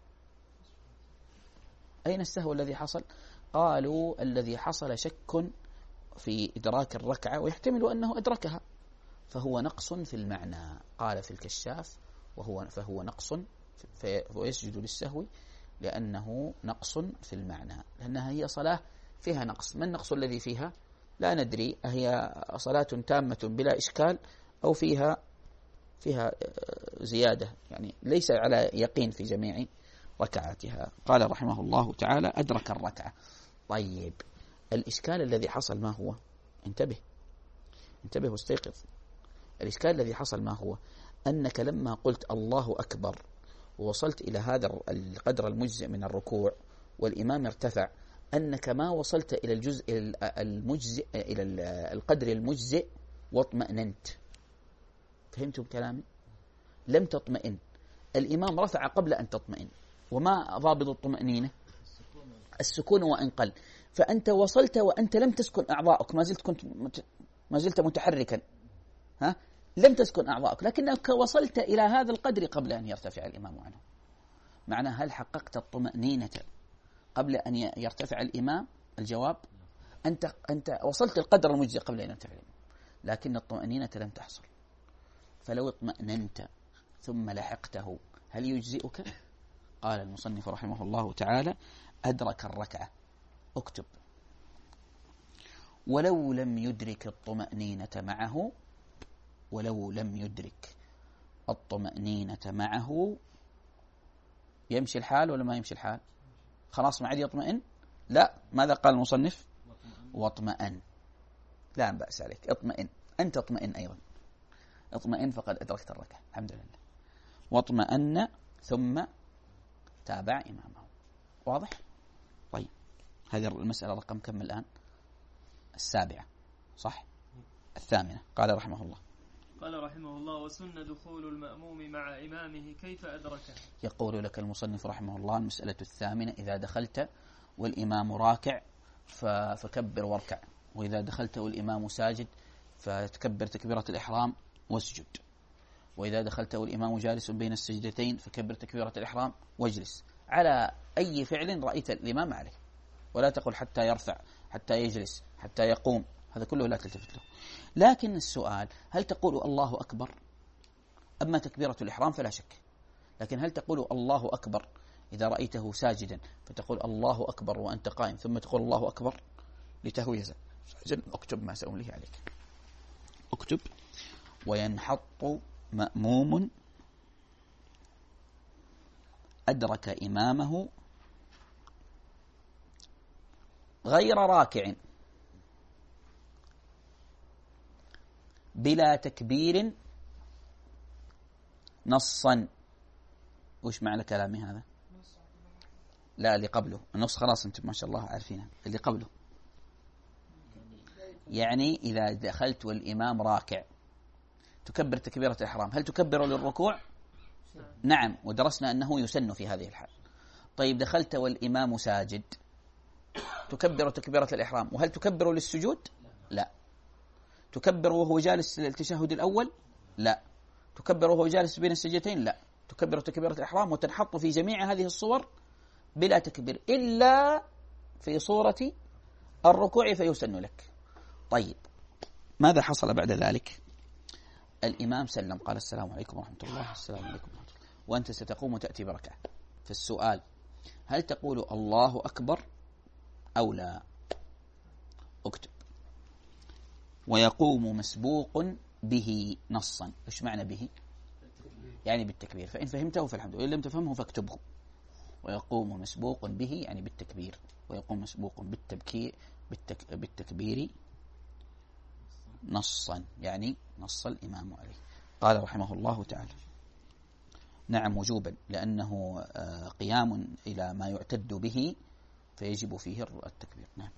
أين السهو الذي حصل؟ قالوا الذي حصل شك في إدراك الركعة ويحتمل أنه أدركها، فهو نقص في المعنى. قال في الكشاف وهو فهو نقص فيسجد للسهو لأنه نقص في المعنى، لأنها هي صلاة فيها نقص. ما النقص الذي فيها؟ لا ندري، هي صلاة تامة بلا إشكال أو فيها فيها زيادة، يعني ليس على يقين في جميع ركعاتها. قال رحمه الله تعالى أدرك الركعة. طيب الإشكال الذي حصل ما هو؟ انتبه انتبه واستيقظ. الإشكال الذي حصل ما هو؟ أنك لما قلت الله أكبر ووصلت إلى هذا القدر المجزئ من الركوع والإمام ارتفع، أنك ما وصلت إلى الجزء المجزئ إلى القدر المجزئ واطمأننت. فهمتم كلامي؟ لم تطمئن، الإمام رفع قبل أن تطمئن. وما ضابط الطمأنينة؟ السكون وإن قل. فأنت وصلت وأنت لم تسكن أعضاؤك، ما زلت كنت ما زلت متحركا، ها لم تسكن أعضاؤك، لكنك وصلت إلى هذا القدر قبل أن يرتفع الإمام عنه. معنى هل حققت الطمأنينة قبل أن يرتفع الإمام؟ الجواب أنت أنت وصلت القدر المجزئ قبل أن يرتفع الإمام، لكن الطمأنينة لم تحصل. فلو اطمأننت ثم لحقته هل يجزئك؟ قال المصنف رحمه الله تعالى أدرك الركعة. اكتب ولو لم يدرك الطمأنينة معه، ولو لم يدرك الطمأنينة معه يمشي الحال ولا ما يمشي الحال؟ خلاص ما عاد يطمئن؟ لا. ماذا قال المصنف؟ واطمئن. لا بأس عليك، اطمئن، أنت اطمئن أيضا، اطمئن فقد أدركت الركعة الحمد لله. واطمئن ثم تابع إمامه. واضح؟ طيب هذه المسألة رقم كم الآن؟ السابعة صح؟ الثامنة. قال رحمه الله قال رحمه الله وسن دخول المأموم مع إمامه كيف أدركه. يقول لك المصنف رحمه الله المسألة الثامنة إذا دخلت والإمام راكع فكبر واركع، وإذا دخلت والإمام ساجد فتكبر تكبيرة الإحرام واسجد، وإذا دخلت والإمام جالس بين السجدتين فكبر تكبيرة الإحرام واجلس، على أي فعل رأيت الإمام عليه، ولا تقل حتى يرفع حتى يجلس حتى يقوم، هذا كله لا تلتفت له. لكن السؤال هل تقول الله أكبر؟ أما تكبيرة الإحرام فلا شك، لكن هل تقول الله أكبر إذا رأيته ساجدا فتقول الله أكبر وأنت قائم ثم تقول الله أكبر لتهوي ساجدا؟ اكتب ما سأمليه عليك، اكتب وينحط مأموم أدرك إمامه غير راكع بلا تكبير نصا. وش معنى كلامي هذا؟ لا اللي قبله النص خلاص انتم ما شاء الله عارفينها. اللي قبله يعني إذا دخلت والإمام راكع تكبر تكبيرة الإحرام، هل تكبر للركوع؟ نعم، ودرسنا أنه يسن في هذه الحال. طيب دخلت والإمام ساجد تكبر تكبيرة الإحرام، وهل تكبر للسجود؟ لا. تكبر وهو جالس للتشهد الأول؟ لا. تكبر وهو جالس بين السجدتين؟ لا. تكبر تكبيرة الإحرام وتنحط في جميع هذه الصور بلا تكبير إلا في صورة الركوع فيسن لك. طيب ماذا حصل بعد ذلك؟ الإمام سلم قال السلام عليكم ورحمة الله، السلام عليكم ورحمة الله، وأنت ستقوم وتأتي بركعة. فالسؤال هل تقول الله أكبر أو لا؟ اكتب. ويقوم مسبوق به نصا. إيش معنى به؟ يعني بالتكبير. فإن فهمته فالحمد، وإن لم تفهمه فاكتبه. ويقوم مسبوق به يعني بالتكبير، ويقوم مسبوق بالتبكير بالتك بالتكبير نصا، يعني نص الإمام عليه. قال رحمه الله تعالى: نعم وجوبا، لأنه قيام إلى ما يعتد به فيجب فيه التكبير. نعم.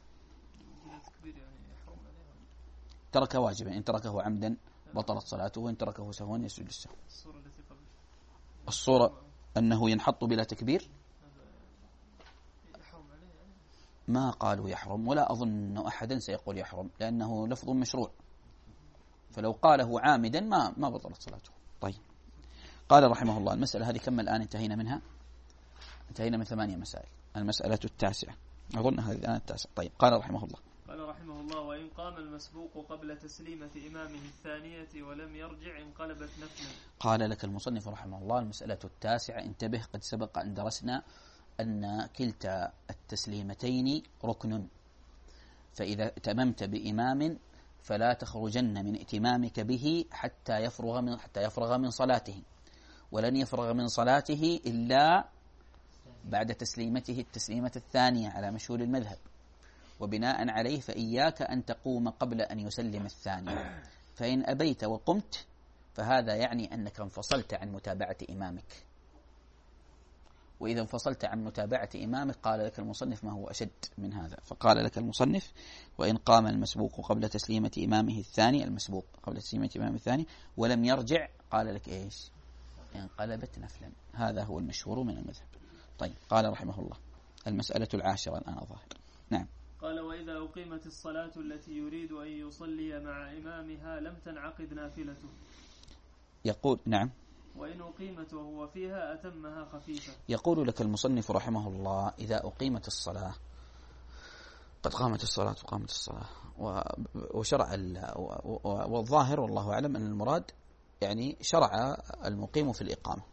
ترك واجبا، إن تركه عمدا بطلت صلاته، وإن تركه سهوا يسجد السهو. الصورة أنه ينحط بلا تكبير ما قالوا يحرم، ولا أظن أحدا سيقول يحرم، لأنه لفظ مشروع، فلو قاله عامدا ما ما بطلت صلاته. طيب، قال رحمه الله: المسألة هذه كم الآن انتهينا منها؟ انتهينا من ثمانية مسائل. المسألة التاسعة أظن هذه الآن التاسعة. طيب، قال رحمه الله: قال رحمه الله: وإن قام المسبوق قبل تسليمة إمامه الثانية ولم يرجع انقلبت نفلا. قال لك المصنف رحمه الله: المسألة التاسعة. انتبه، قد سبق أن درسنا أن كلتا التسليمتين ركن، فإذا اتممت بإمام فلا تخرجن من ائتمامك به حتى يفرغ من حتى يفرغ من صلاته، ولن يفرغ من صلاته إلا بعد تسليمته التسليمة الثانية على مشهور المذهب، وبناء عليه فإياك أن تقوم قبل أن يسلم الثانية، فإن أبيت وقمت فهذا يعني أنك انفصلت عن متابعة إمامك. وإذا انفصلت عن متابعة إمامك قال لك المصنف ما هو أشد من هذا، فقال لك المصنف: وإن قام المسبوق قبل تسليمة إمامه الثاني، المسبوق قبل تسليمة إمامه الثاني ولم يرجع، قال لك إيش؟ انقلبت نفلا. هذا هو المشهور من المذهب. طيب، قال رحمه الله: المسألة العاشرة الآن ظاهر. نعم. قال: وإذا أقيمت الصلاة التي يريد أن يصلي مع إمامها لم تنعقد نافلته. يقول: نعم. وإن أقيمت وهو فيها أتمها خفيفة. يقول لك المصنف رحمه الله: إذا أقيمت الصلاة، قد قامت الصلاة وقامت الصلاة وشرع، والظاهر والله أعلم أن المراد يعني شرع المقيم في الإقامة،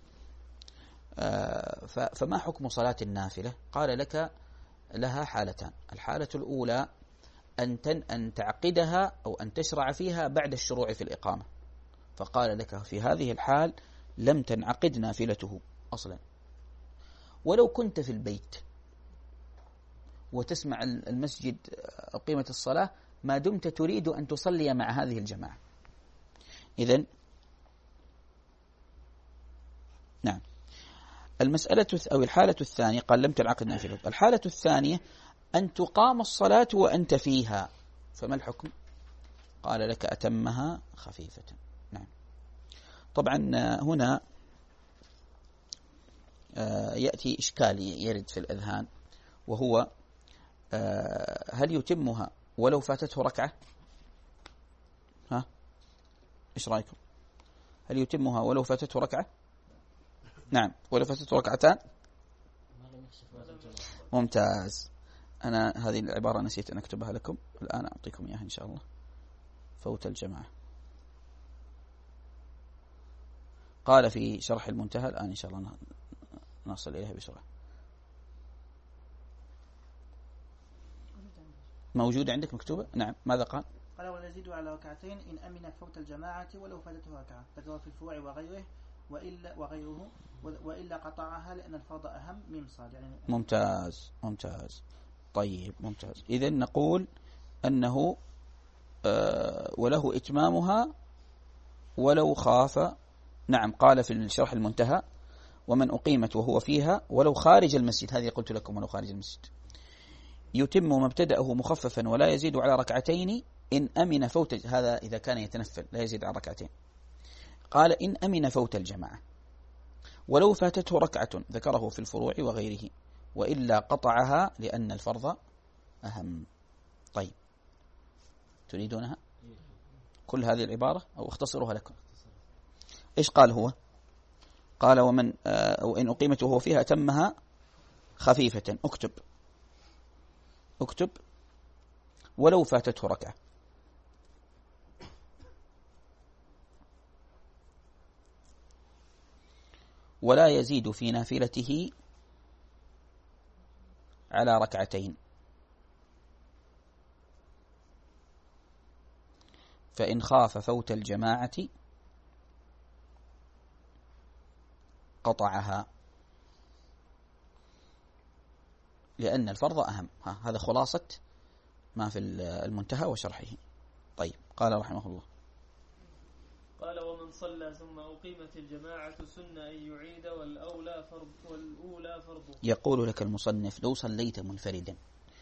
فما حكم صلاة النافلة؟ قال لك: لها حالتان. الحالة الأولى أن أن تعقدها أو أن تشرع فيها بعد الشروع في الإقامة، فقال لك في هذه الحال لم تنعقد نافلته أصلا، ولو كنت في البيت وتسمع المسجد قيمة الصلاة ما دمت تريد أن تصلي مع هذه الجماعة. إذن نعم، المسألة أو الحالة الثانية قال لم تنعقد نافلته. الحالة الثانية أن تقام الصلاة وأنت فيها، فما الحكم؟ قال لك: أتمها خفيفة. نعم. طبعا هنا يأتي إشكال يرد في الأذهان، وهو هل يتمها ولو فاتته ركعة؟ ها، إيش رأيكم؟ هل يتمها ولو فاتته ركعة؟ نعم، ولو فاتته ركعتان. ممتاز. أنا هذه العبارة نسيت أن أكتبها لكم، الآن أعطيكم إياها إن شاء الله. فوت الجماعة. قال في شرح المنتهى، الآن إن شاء الله نصل إليها بسرعة. موجودة عندك مكتوبة؟ نعم. ماذا قال؟ قال: ولا يزيد على ركعتين إن أمن فوت الجماعة ولو فاتته ركعة، ذكر في الفروع وغيره وإلا وغيره وإلا قطعها لأن الفرض أهم من صاد. يعني ممتاز ممتاز. طيب ممتاز. إذن نقول أنه آه وله إتمامها ولو خاف. نعم. قال في الشرح المنتهى: ومن أقيمت وهو فيها ولو خارج المسجد، هذه قلت لكم ولو خارج المسجد، يتم مبتدأه مخففا ولا يزيد على ركعتين إن أمن فوت، هذا إذا كان يتنفل لا يزيد على ركعتين. قال: إن أمن فوت الجماعة ولو فاتته ركعة، ذكره في الفروع وغيره، وإلا قطعها لأن الفرض أهم. طيب، تريدونها كل هذه العبارة أو اختصرها لكم؟ إيش قال هو؟ قال: ومن آه وإن أقيمت وهو فيها أتمها خفيفة. اكتب اكتب ولو فاتته ركعة. ولا يزيد في نافلته على ركعتين، فإن خاف فوت الجماعة قطعها، لأن الفرض أهم. ها هذا خلاصة ما في المنتهى وشرحه. طيب قال رحمه الله: قال: ومن صلى ثم أقيمت الجماعة سن أن يعيد والأولى فرض والأولى فرض. يقول لك المصنف: لو صليت منفردا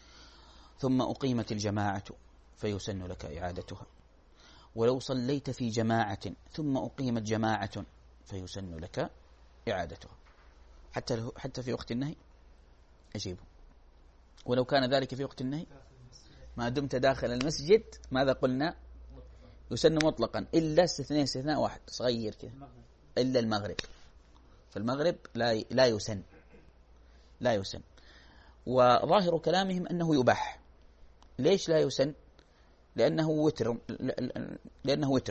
ثم أقيمت الجماعة فيسن لك إعادتها، ولو صليت في جماعة ثم أقيمت جماعة فيسن لك إعادتها، حتى حتى في وقت النهي. أجيبه. ولو كان ذلك في وقت النهي ما دمت داخل المسجد ماذا قلنا؟ يسن مطلقا، إلا استثناء استثناء واحد صغير كذا، إلا المغرب. فالمغرب لا لا يسن لا يسن وظاهر كلامهم أنه يباح. ليش لا يسن؟ لأنه وتر لأنه وتر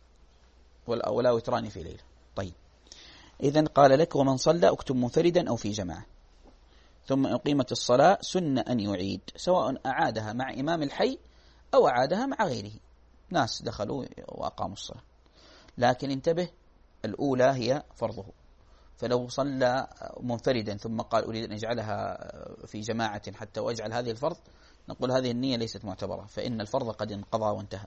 ولا وتران في ليلة. طيب إذن قال لك: ومن صلى اكتب منفردا أو في جماعة ثم أقيمت الصلاة سن أن يعيد، سواء أعادها مع إمام الحي أو أعادها مع غيره، ناس دخلوا وأقاموا الصلاة. لكن انتبه، الأولى هي فرضه، فلو صلى منفردا ثم قال أريد أن أجعلها في جماعة حتى وأجعل هذه الفرض، نقول هذه النية ليست معتبرة، فإن الفرض قد انقضى وانتهى.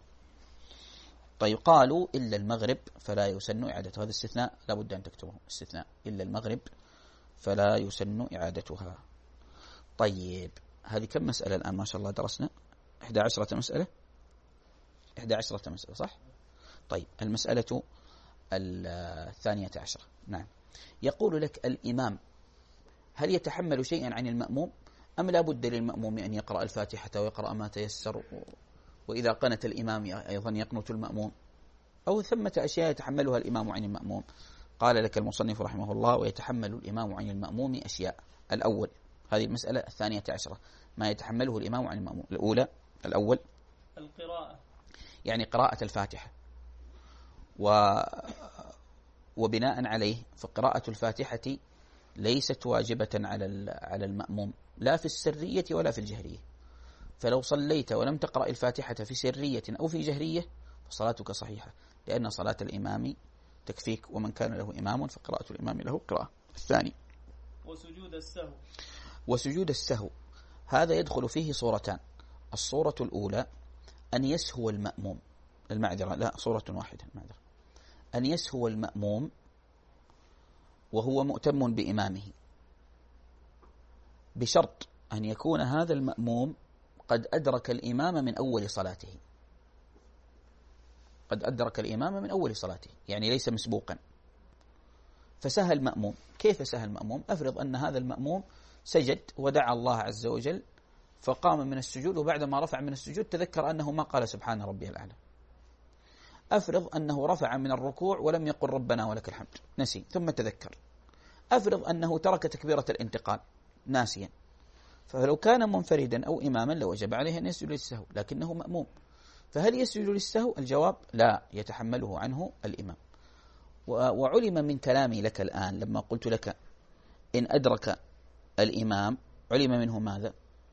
طيب قالوا: إلا المغرب فلا يسن إعادتها. هذا استثناء لابد أن تكتبه، استثناء إلا المغرب فلا يسن إعادتها. طيب هذه كم مسألة الآن؟ ما شاء الله درسنا إحدى عشرة مسألة إحدى عشرة مسألة صح؟ طيب المسألة الثانية عشرة. نعم. يقول لك: الإمام هل يتحمل شيئا عن المأموم أم لا بد للمأموم أن يقرأ الفاتحة ويقرأ ما تيسر، وإذا قنت الإمام أيضا يقنت المأموم، أو ثمة أشياء يتحملها الإمام عن المأموم؟ قال لك المصنف رحمه الله: ويتحمل الإمام عن المأموم أشياء. الأول، هذه المسألة الثانية عشرة، ما يتحمله الإمام عن المأموم. الأولى الأول القراءة، يعني قراءة الفاتحة، و وبناء عليه فقراءة الفاتحة ليست واجبة على على المأموم لا في السرية ولا في الجهرية. فلو صليت ولم تقرأ الفاتحة في سرية أو في جهرية فصلاتك صحيحة، لأن صلاة الإمام تكفيك، ومن كان له إمام فقراءة الإمام له قراءة. الثاني وسجود السهو. وسجود السهو هذا يدخل فيه صورتان. الصورة الأولى أن يسهو المأموم، المعذرة لا صورة واحدة المعذرة أن يسهو المأموم وهو مؤتم بإمامه، بشرط أن يكون هذا المأموم قد أدرك الإمام من أول صلاته، قد أدرك الإمام من أول صلاته، يعني ليس مسبوقا. فسهى المأموم. كيف سهى المأموم؟ أفرض أن هذا المأموم سجد ودعا الله عز وجل فقام من السجود، وبعدما رفع من السجود تذكر أنه ما قال سبحان ربي الأعلى. أفرض أنه رفع من الركوع ولم يقل ربنا ولك الحمد، نسي ثم تذكر. أفرض أنه ترك تكبيرة الانتقال ناسيا، فلو كان منفردا أو إماما لوجب عليه أن يسجد للسهو، لكنه مأموم. فهل يسجد للسهو؟ الجواب لا، يتحمله عنه الإمام. وعلم من كلامي لك الآن لما قلت لك إن أدرك الإمام، علم منه ماذا؟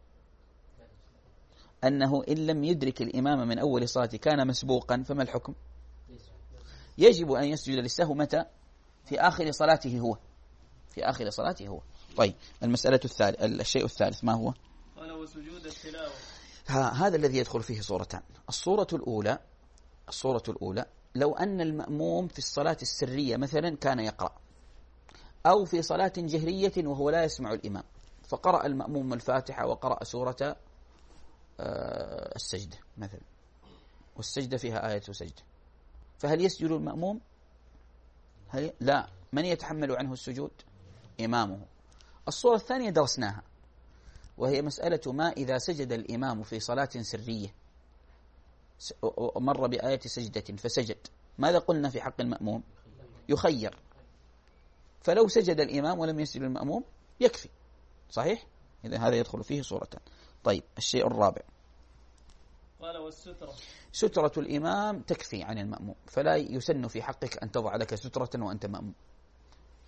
أنه إن لم يدرك الإمام من أول صلاة كان مسبوقا، فما الحكم؟ يجب أن يسجد للسهو متى؟ في آخر صلاته هو في آخر صلاته هو. طيب المسألة الثالث، الشيء الثالث ما هو؟ قال: وسجود التلاوة. هذا الذي يدخل فيه صورتان. الصورة الأولى الصورة الأولى لو أن المأموم في الصلاة السرية مثلا كان يقرأ، أو في صلاة جهرية وهو لا يسمع الإمام، فقرأ المأموم الفاتحة وقرأ سورة السجدة مثلا، والسجدة فيها آية سجدة، فهل يسجد المأموم؟ هل لا، من يتحمل عنه السجود؟ إمامه. الصورة الثانية درسناها، وهي مسألة ما إذا سجد الإمام في صلاة سرية مر بآية سجدة فسجد، ماذا قلنا في حق المأموم؟ يخير. فلو سجد الإمام ولم يسجد المأموم يكفي، صحيح؟ إذا هذا يدخل فيه صورتان. طيب الشيء الرابع قال: والسترة. سترة الإمام تكفي عن المأموم، فلا يسن في حقك أن تضع لك سترة وأنت مأموم.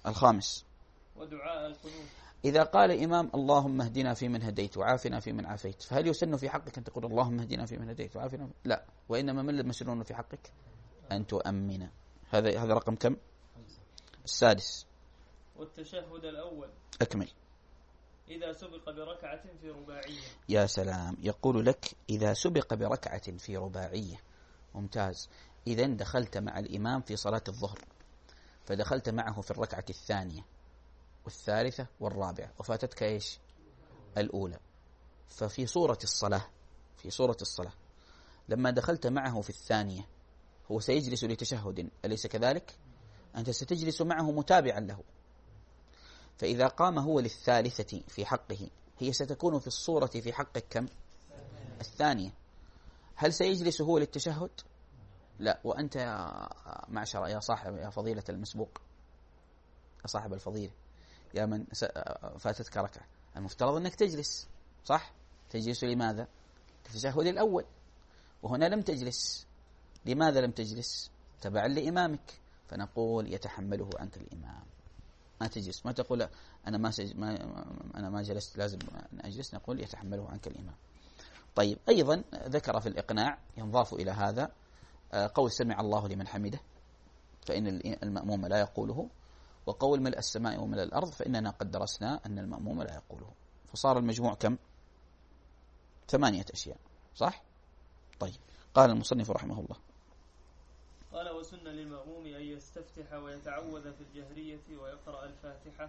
الخامس ودعاء القنوت. إذا قال إمام اللهم اهدنا فيمن هديت وعافنا فيمن عافيت، فهل يسن في حقك أن تقول اللهم اهدنا فيمن هديت وعافنا؟ لا، وإنما من المسنون في حقك أن تؤمن. هذا هذا رقم كم؟ السادس. والتشهد الأول أكمل. إذا سبق بركعة في رباعية. يا سلام، يقول لك إذا سبق بركعة في رباعية. ممتاز. إذا دخلت مع الإمام في صلاة الظهر، فدخلت معه في الركعة الثانية والثالثة والرابعة، وفاتتك إيش؟ الأولى. ففي صورة الصلاة في صورة الصلاة لما دخلت معه في الثانية هو سيجلس لتشهد، أليس كذلك؟ أنت ستجلس معه متابعا له. فإذا قام هو للثالثة في حقه، هي ستكون في الصورة في حقك كم؟ الثانية. هل سيجلس هو للتشهد؟ لا. وأنت يا معشر، يا صاحب، يا فضيلة المسبوق، يا صاحب الفضيلة، يا من فاتتك ركعة، المفترض أنك تجلس، صح؟ تجلس لماذا؟ للتشهد الأول، وهنا لم تجلس. لماذا لم تجلس؟ تبعا لإمامك. فنقول يتحمله عنك الإمام. ما تجلس، ما تقول أنا ما, سج... ما أنا ما جلست لازم أن أجلس، نقول يتحمله عنك الإمام. طيب، أيضا ذكر في الإقناع ينضاف إلى هذا قول سمع الله لمن حمده، فإن المأموم لا يقوله، وقول ملء السماء وملء الأرض، فإننا قد درسنا أن المأموم لا يقوله. فصار المجموع كم؟ ثمانية أشياء، صح؟ طيب، قال المصنف رحمه الله: قال وسن للمأموم أن يستفتح ويتعوذ في الجهرية ويقرأ الفاتحة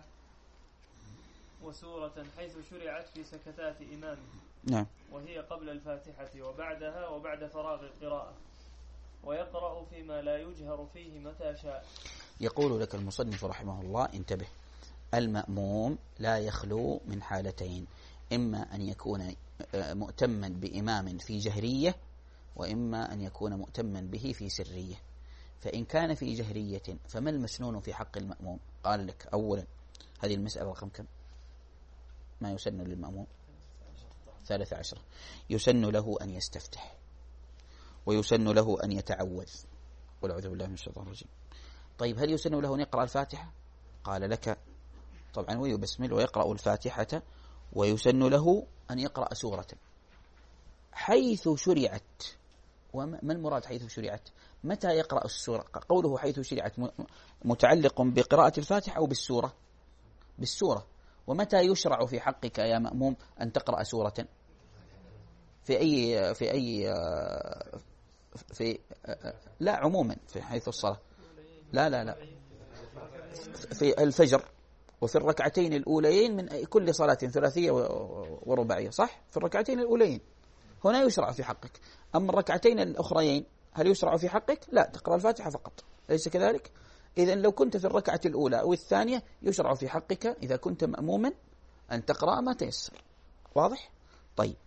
وسورة حيث شرعت في سكتات إمامه. نعم. وهي قبل الفاتحة وبعدها وبعد فراغ القراءة، ويقرأ فيما لا يجهر فيه متى شاء. يقول لك المصنف رحمه الله: انتبه، المأموم لا يخلو من حالتين، إما أن يكون مؤتما بإمام في جهرية، وإما أن يكون مؤتما به في سرية. فإن كان في جهرية فما المسنون في حق المأموم؟ قال لك أولا، هذه المسألة رقم كم؟ ما يسن للمأموم؟ ثالثة عشرة. يسن له أن يستفتح، ويسن له أن يتعوذ، قل أعوذ بالله من الشيطان الرجيم. طيب، هل يسن له أن يقرأ الفاتحة؟ قال لك طبعا ويبسمل ويقرأ الفاتحة، ويسن له أن يقرأ سورة حيث شرعت. وما المراد حيث شرعت؟ متى يقرأ السورة؟ قوله حيث شرعت متعلق بقراءة الفاتحة أو بالسورة؟ بالسورة. ومتى يشرع في حقك يا مأموم أن تقرأ سورة؟ في أي في أي في لا عموما في حيث الصلاة، لا لا لا في الفجر وفي الركعتين الأوليين من كل صلاة ثلاثية ورباعية، صح؟ في الركعتين الأوليين هنا يشرع في حقك. أما الركعتين الأخريين هل يشرع في حقك؟ لا، تقرأ الفاتحة فقط، أليس كذلك؟ إذن لو كنت في الركعة الأولى أو الثانية يشرع في حقك إذا كنت مأموما أن تقرأ ما تيسر. واضح؟ طيب،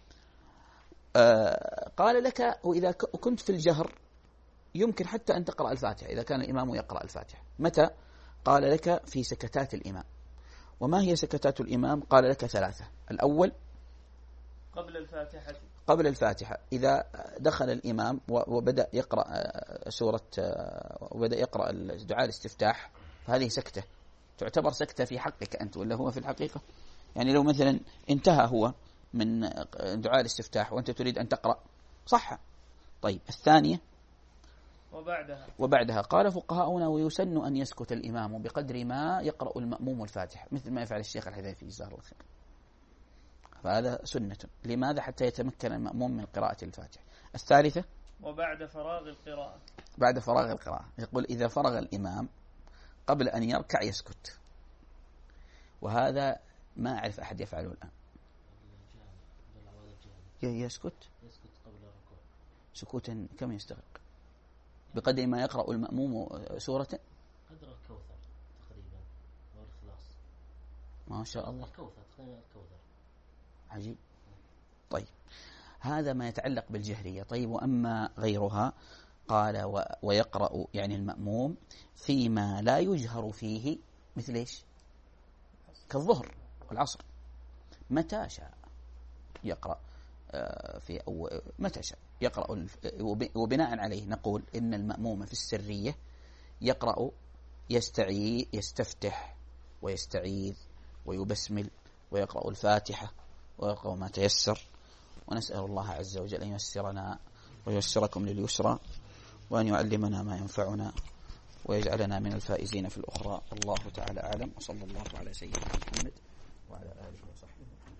آه قال لك وإذا كنت في الجهر يمكن حتى أن تقرأ الفاتحة إذا كان الإمام يقرأ الفاتحة. متى؟ قال لك في سكتات الإمام. وما هي سكتات الإمام؟ قال لك ثلاثة. الأول قبل الفاتحة قبل الفاتحة، إذا دخل الإمام وبدأ يقرأ سورة وبدأ يقرأ دعاء الاستفتاح، فهذه سكتة تعتبر سكتة في حقك أنت، ولا هو في الحقيقة؟ يعني لو مثلا انتهى هو من دعاء الاستفتاح وأنت تريد أن تقرأ، صح؟ طيب، الثانية وبعدها وبعدها قال فقهاؤنا ويسن أن يسكت الإمام بقدر ما يقرأ المأموم الفاتحة، مثل ما يفعل الشيخ الحذيفي جزاه الله خير. فهذا سنة. لماذا؟ حتى يتمكن المأموم من قراءة الفاتحة. الثالثة وبعد فراغ القراءة بعد فراغ القراءة يقول إذا فرغ الإمام قبل أن يركع يسكت، وهذا ما أعرف أحد يفعله الآن. يسكت سكوتا كم يستغرق؟ بقدر ما يقرأ المأموم سورة قدر الكوثر تقريبا أو الإخلاص. ما شاء الله، الكوثر تقريبا الكوثر. عجيب. طيب، هذا ما يتعلق بالجهرية. طيب، وأما غيرها قال و... ويقرأ يعني المأموم فيما لا يجهر فيه، مثل إيش؟ كالظهر والعصر، متى شاء يقرأ في أو متى شاء يقرأ. وبناء عليه نقول إن المأموم في السرية يقرأ يستعيذ يستفتح ويستعيذ ويبسمل ويقرأ الفاتحة ويقرأ ما تيسر. ونسأل الله عز وجل أن ييسرنا وييسركم لليسرى، وأن يعلمنا ما ينفعنا، ويجعلنا من الفائزين في الأخرى. الله تعالى أعلم، وصلى الله على سيدنا محمد وعلى آله وصحبه.